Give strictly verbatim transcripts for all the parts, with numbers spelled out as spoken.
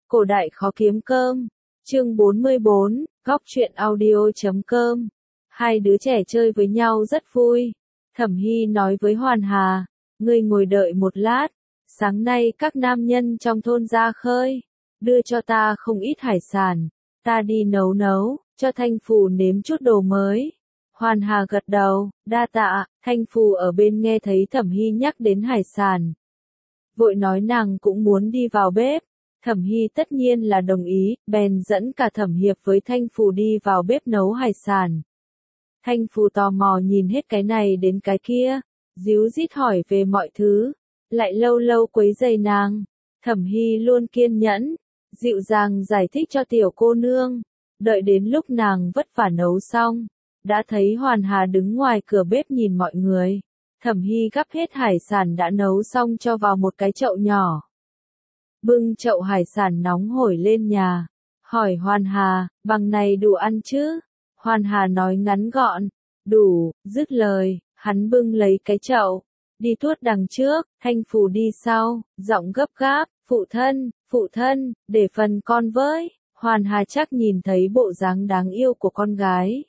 Cổ đại khó kiếm cơm. Chương bốn mươi bốn, góc truyện audio.com. Hai đứa trẻ chơi với nhau rất vui. Thẩm Hy nói với Hoàn Hà, ngươi ngồi đợi một lát, sáng nay các nam nhân trong thôn ra khơi, đưa cho ta không ít hải sản, ta đi nấu nấu, cho Thanh Phù nếm chút đồ mới. Hoàn Hà gật đầu, đa tạ. Thanh Phù ở bên nghe thấy Thẩm Hy nhắc đến hải sản, vội nói nàng cũng muốn đi vào bếp. Thẩm Hy tất nhiên là đồng ý, bèn dẫn cả Thẩm Hiệp với Thanh Phù đi vào bếp nấu hải sản. Thanh Phù tò mò nhìn hết cái này đến cái kia, díu dít hỏi về mọi thứ, lại lâu lâu quấy rầy nàng. Thẩm Hy luôn kiên nhẫn, dịu dàng giải thích cho tiểu cô nương, đợi đến lúc nàng vất vả nấu xong, đã thấy Hoàn Hà đứng ngoài cửa bếp nhìn mọi người. Thẩm Hy gắp hết hải sản đã nấu xong cho vào một cái chậu nhỏ. Bưng chậu hải sản nóng hổi lên nhà, hỏi Hoàn Hà, bằng này đủ ăn chứ? Hoàn Hà nói ngắn gọn, đủ. Dứt lời, hắn bưng lấy cái chậu, đi tuốt đằng trước, Thanh Phù đi sau, giọng gấp gáp, phụ thân, phụ thân, để phần con với. Hoàn Hà chắc nhìn thấy bộ dáng đáng yêu của con gái,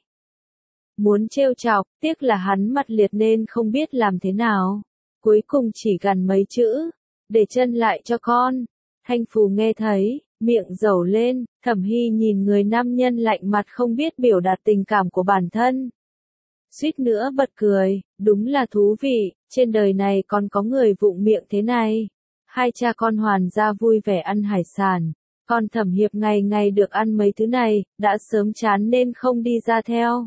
muốn trêu chọc, tiếc là hắn mặt liệt nên không biết làm thế nào. Cuối cùng chỉ gằn mấy chữ, để chân lại cho con. Thanh Phù nghe thấy, miệng dẩu lên. Thẩm Hy nhìn người nam nhân lạnh mặt không biết biểu đạt tình cảm của bản thân, suýt nữa bật cười, đúng là thú vị, trên đời này còn có người vụng miệng thế này. Hai cha con Hoàn gia vui vẻ ăn hải sản, còn Thẩm Hiệp ngày ngày được ăn mấy thứ này, đã sớm chán nên không đi ra theo.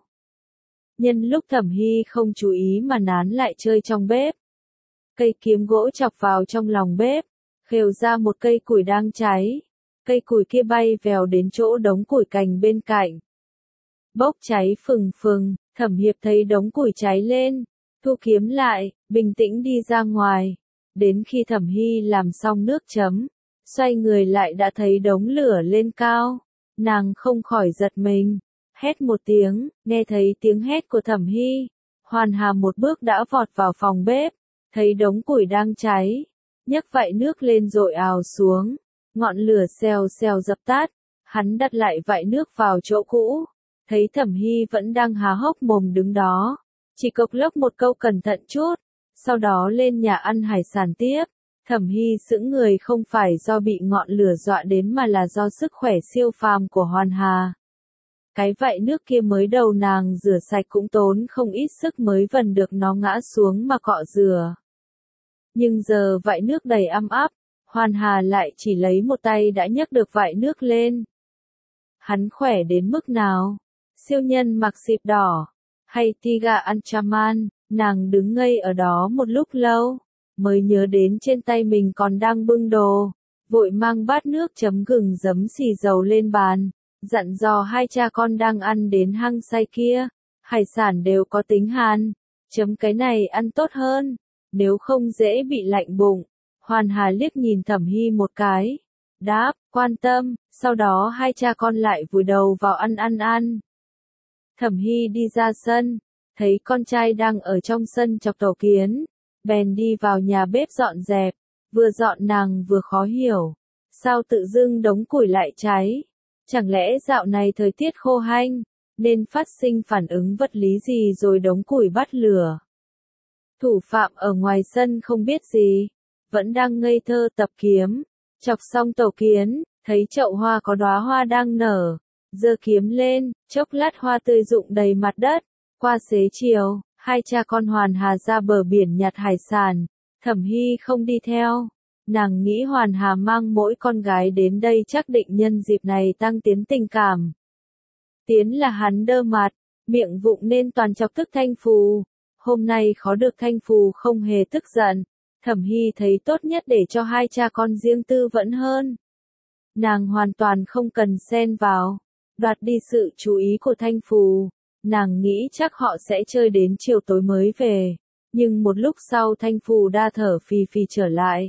Nhân lúc Thẩm Hy không chú ý mà nán lại chơi trong bếp, cây kiếm gỗ chọc vào trong lòng bếp, khều ra một cây củi đang cháy. Cây củi kia bay vèo đến chỗ đống củi cành bên cạnh, bốc cháy phừng phừng. Thẩm Hiệp thấy đống củi cháy lên, thu kiếm lại, bình tĩnh đi ra ngoài. Đến khi Thẩm Hy làm xong nước chấm, xoay người lại đã thấy đống lửa lên cao. Nàng không khỏi giật mình, hét một tiếng. Nghe thấy tiếng hét của Thẩm Hy, Hoàn Hà một bước đã vọt vào phòng bếp, thấy đống củi đang cháy, nhấc vại nước lên dội ào xuống. Ngọn lửa xèo xèo dập tắt, hắn đặt lại vại nước vào chỗ cũ, thấy Thẩm Hy vẫn đang há hốc mồm đứng đó, chỉ cộc lốc một câu cẩn thận chút, sau đó lên nhà ăn hải sản tiếp. Thẩm Hy sững người không phải do bị ngọn lửa dọa đến mà là do sức khỏe siêu phàm của Hoàn Hà. Cái vại nước kia mới đầu nàng rửa sạch cũng tốn không ít sức mới vần được nó ngã xuống mà cọ rửa. Nhưng giờ vại nước đầy ăm áp, Hoàn Hà lại chỉ lấy một tay đã nhấc được vại nước lên. Hắn khỏe đến mức nào? Siêu nhân mặc xịp đỏ, hay Tiga Anchaman? Nàng đứng ngây ở đó một lúc lâu, mới nhớ đến trên tay mình còn đang bưng đồ, vội mang bát nước chấm gừng giấm xì dầu lên bàn, dặn dò hai cha con đang ăn đến hăng say kia, hải sản đều có tính hàn, chấm cái này ăn tốt hơn, nếu không dễ bị lạnh bụng. Hoàn Hà liếc nhìn Thẩm Hy một cái, đáp, quan tâm. Sau đó hai cha con lại vùi đầu vào ăn ăn ăn. Thẩm Hy đi ra sân, thấy con trai đang ở trong sân chọc tổ kiến, bèn đi vào nhà bếp dọn dẹp. Vừa dọn nàng vừa khó hiểu, sao tự dưng đống củi lại cháy? Chẳng lẽ dạo này thời tiết khô hanh, nên phát sinh phản ứng vật lý gì rồi đống củi bắt lửa? Thủ phạm ở ngoài sân không biết gì, vẫn đang ngây thơ tập kiếm, chọc xong tổ kiến, thấy chậu hoa có đóa hoa đang nở, giơ kiếm lên, chốc lát hoa tươi rụng đầy mặt đất. Qua xế chiều, hai cha con Hoàn Hà ra bờ biển nhặt hải sản. Thẩm Hy không đi theo, nàng nghĩ Hoàn Hà mang mỗi con gái đến đây chắc định nhân dịp này tăng tiến tình cảm. Tiến là hắn đơ mặt, miệng vụng nên toàn chọc tức Thanh Phù. Hôm nay khó được Thanh Phù không hề tức giận. Thẩm Hy thấy tốt nhất để cho hai cha con riêng tư vẫn hơn. Nàng hoàn toàn không cần xen vào, đoạt đi sự chú ý của Thanh Phù. Nàng nghĩ chắc họ sẽ chơi đến chiều tối mới về. Nhưng một lúc sau Thanh Phù đa thở phì phì trở lại.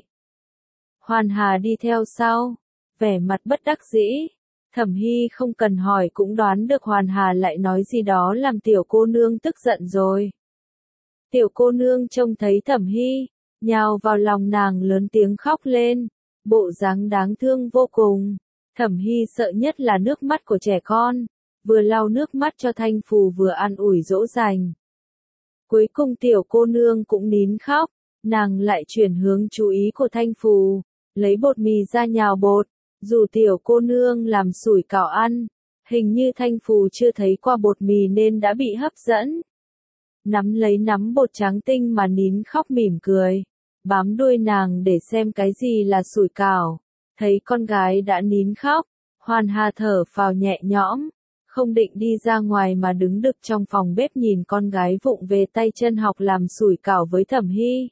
Hoàn Hà đi theo sau, vẻ mặt bất đắc dĩ. Thẩm Hy không cần hỏi cũng đoán được Hoàn Hà lại nói gì đó làm tiểu cô nương tức giận rồi. Tiểu cô nương trông thấy Thẩm Hy, nhào vào lòng nàng lớn tiếng khóc lên, bộ dáng đáng thương vô cùng. Thẩm Hy sợ nhất là nước mắt của trẻ con, vừa lau nước mắt cho Thanh Phù vừa an ủi dỗ dành. Cuối cùng tiểu cô nương cũng nín khóc, nàng lại chuyển hướng chú ý của Thanh Phù, lấy bột mì ra nhào bột, dù tiểu cô nương làm sủi cảo ăn, hình như Thanh Phù chưa thấy qua bột mì nên đã bị hấp dẫn. Nắm lấy nắm bột trắng tinh mà nín khóc mỉm cười, bám đuôi nàng để xem cái gì là sủi cảo, thấy con gái đã nín khóc, Hoàn Hà thở phào nhẹ nhõm, không định đi ra ngoài mà đứng đực trong phòng bếp nhìn con gái vụng về tay chân học làm sủi cảo với Thẩm Hy.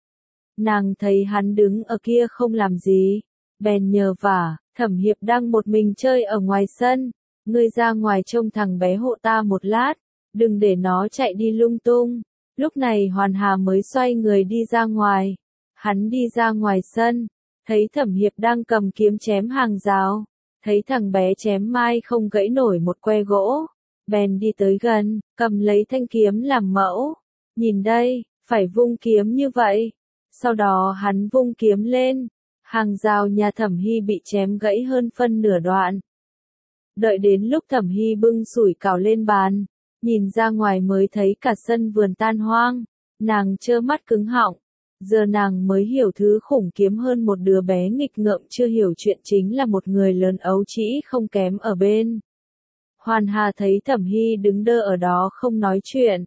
Nàng thấy hắn đứng ở kia không làm gì, bèn nhờ vả, Thẩm Hiệp đang một mình chơi ở ngoài sân, ngươi ra ngoài trông thằng bé hộ ta một lát, đừng để nó chạy đi lung tung. Lúc này Hoàn Hà mới xoay người đi ra ngoài, hắn đi ra ngoài sân, thấy Thẩm Hiệp đang cầm kiếm chém hàng rào, thấy thằng bé chém mai không gãy nổi một que gỗ, bèn đi tới gần, cầm lấy thanh kiếm làm mẫu, nhìn đây, phải vung kiếm như vậy. Sau đó hắn vung kiếm lên, hàng rào nhà Thẩm Hy bị chém gãy hơn phân nửa đoạn. Đợi đến lúc Thẩm Hy bưng sủi cảo lên bàn, nhìn ra ngoài mới thấy cả sân vườn tan hoang, nàng trơ mắt cứng họng. Giờ nàng mới hiểu thứ khủng khiếp hơn một đứa bé nghịch ngợm chưa hiểu chuyện chính là một người lớn ấu trĩ không kém ở bên. Hoàn Hà thấy Thẩm Hy đứng đơ ở đó không nói chuyện,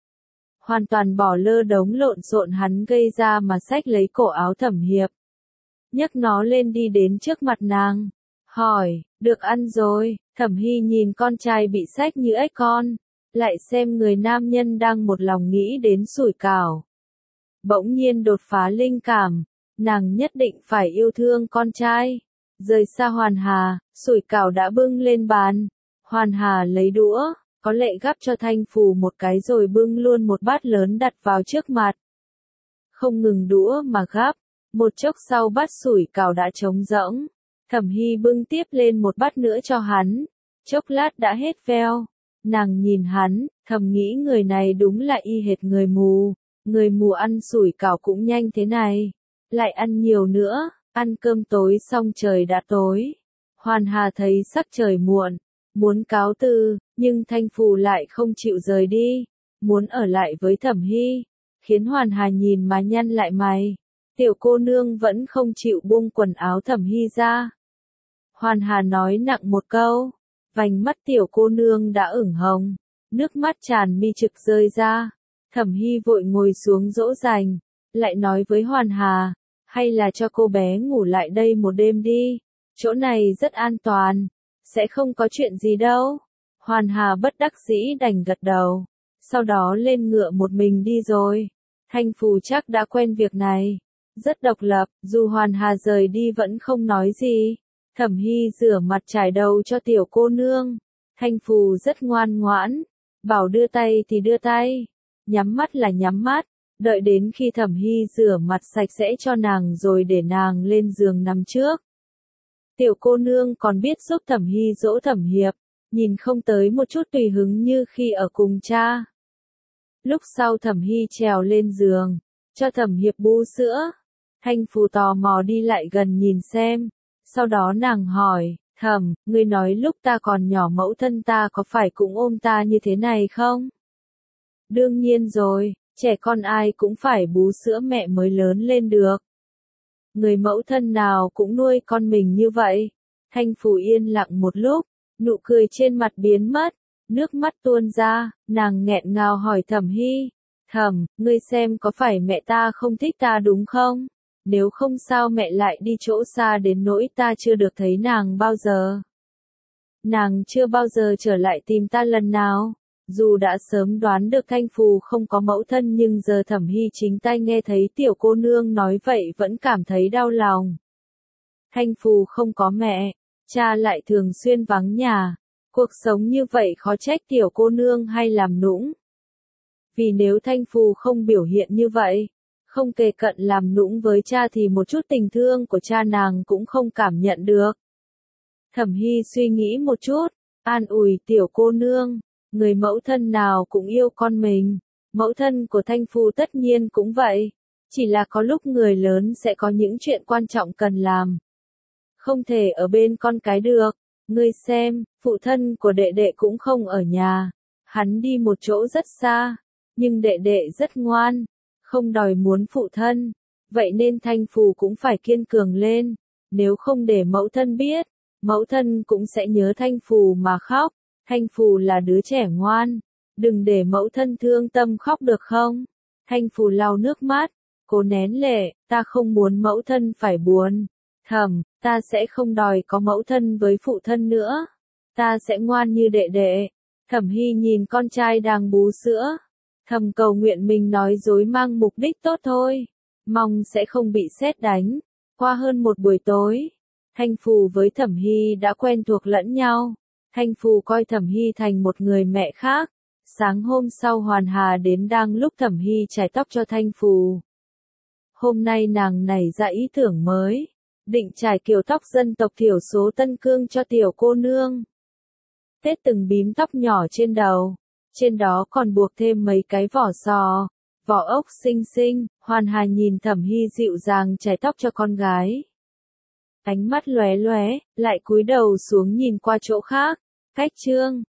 hoàn toàn bỏ lơ đống lộn xộn hắn gây ra mà xách lấy cổ áo Thẩm Hiệp, nhấc nó lên đi đến trước mặt nàng, hỏi, được ăn rồi. Thẩm Hy nhìn con trai bị xách như ếch con, lại xem người nam nhân đang một lòng nghĩ đến sủi cảo. Bỗng nhiên đột phá linh cảm, nàng nhất định phải yêu thương con trai. Rời xa Hoàn Hà, sủi cảo đã bưng lên bàn. Hoàn Hà lấy đũa, có lệ gắp cho Thanh Phù một cái rồi bưng luôn một bát lớn đặt vào trước mặt. Không ngừng đũa mà gắp, một chốc sau bát sủi cảo đã trống rỗng. Thẩm Hy bưng tiếp lên một bát nữa cho hắn, chốc lát đã hết veo. Nàng nhìn hắn, thầm nghĩ người này đúng là y hệt người mù. Người mù ăn sủi cảo cũng nhanh thế này, lại ăn nhiều nữa, ăn cơm tối xong trời đã tối. Hoàn Hà thấy sắc trời muộn, muốn cáo từ, nhưng Thanh Phù lại không chịu rời đi, muốn ở lại với Thẩm Hy, khiến Hoàn Hà nhìn mà nhăn lại mày. Tiểu cô nương vẫn không chịu buông quần áo Thẩm Hy ra. Hoàn Hà nói nặng một câu, vành mắt tiểu cô nương đã ửng hồng, nước mắt tràn mi trực rơi ra. Thẩm Hy vội ngồi xuống dỗ dành, lại nói với Hoàn Hà, hay là cho cô bé ngủ lại đây một đêm đi, chỗ này rất an toàn, sẽ không có chuyện gì đâu. Hoàn Hà bất đắc dĩ đành gật đầu, sau đó lên ngựa một mình đi rồi. Thanh Phù chắc đã quen việc này, rất độc lập, dù Hoàn Hà rời đi vẫn không nói gì. Thẩm Hy rửa mặt trải đầu cho tiểu cô nương, Thanh Phù rất ngoan ngoãn, bảo đưa tay thì đưa tay, nhắm mắt là nhắm mắt, đợi đến khi Thẩm Hy rửa mặt sạch sẽ cho nàng rồi để nàng lên giường nằm trước. Tiểu cô nương còn biết giúp Thẩm Hy dỗ Thẩm Hiệp, nhìn không tới một chút tùy hứng như khi ở cùng cha. Lúc sau Thẩm Hy trèo lên giường, cho Thẩm Hiệp bú sữa, Thanh Phù tò mò đi lại gần nhìn xem, sau đó nàng hỏi, Thẩm, ngươi nói lúc ta còn nhỏ mẫu thân ta có phải cũng ôm ta như thế này không? Đương nhiên rồi, trẻ con ai cũng phải bú sữa mẹ mới lớn lên được. Người mẫu thân nào cũng nuôi con mình như vậy. Thanh Phù yên lặng một lúc, nụ cười trên mặt biến mất, nước mắt tuôn ra, nàng nghẹn ngào hỏi Thẩm Hy, Thẩm, ngươi xem có phải mẹ ta không thích ta đúng không? Nếu không sao mẹ lại đi chỗ xa đến nỗi ta chưa được thấy nàng bao giờ. Nàng chưa bao giờ trở lại tìm ta lần nào. Dù đã sớm đoán được Thanh Phù không có mẫu thân nhưng giờ Thẩm Hy chính tai nghe thấy tiểu cô nương nói vậy vẫn cảm thấy đau lòng. Thanh Phù không có mẹ, cha lại thường xuyên vắng nhà, cuộc sống như vậy khó trách tiểu cô nương hay làm nũng. Vì nếu Thanh Phù không biểu hiện như vậy, không kề cận làm nũng với cha thì một chút tình thương của cha nàng cũng không cảm nhận được. Thẩm Hy suy nghĩ một chút, an ủi tiểu cô nương. Người mẫu thân nào cũng yêu con mình, mẫu thân của Thanh Phù tất nhiên cũng vậy, chỉ là có lúc người lớn sẽ có những chuyện quan trọng cần làm. không thể ở bên con cái được. Ngươi xem, phụ thân của đệ đệ cũng không ở nhà. Hắn đi một chỗ rất xa, nhưng đệ đệ rất ngoan, không đòi muốn phụ thân. Vậy nên Thanh Phù cũng phải kiên cường lên, nếu không để mẫu thân biết, mẫu thân cũng sẽ nhớ Thanh Phù mà khóc. Thanh Phù là đứa trẻ ngoan, đừng để mẫu thân thương tâm khóc được không? Thanh Phù lau nước mắt, cố nén lệ, ta không muốn mẫu thân phải buồn. Thẩm, ta sẽ không đòi có mẫu thân với phụ thân nữa. Ta sẽ ngoan như đệ đệ. Thẩm Hy nhìn con trai đang bú sữa. Thầm cầu nguyện mình nói dối mang mục đích tốt thôi. Mong sẽ không bị sét đánh. Qua hơn một buổi tối, Thanh Phù với Thẩm Hy đã quen thuộc lẫn nhau. Thanh Phù coi Thẩm Hy thành một người mẹ khác. Sáng hôm sau Hoàn Hà đến đang lúc Thẩm Hy chải tóc cho Thanh Phù. Hôm nay nàng nảy ra ý tưởng mới, định trải kiểu tóc dân tộc thiểu số Tân Cương cho tiểu cô nương. Tết từng bím tóc nhỏ trên đầu, trên đó còn buộc thêm mấy cái vỏ sò, vỏ ốc xinh xinh. Hoàn Hà nhìn Thẩm Hy dịu dàng chải tóc cho con gái. Ánh mắt lóe lóe, lại cúi đầu xuống nhìn qua chỗ khác. Cách chương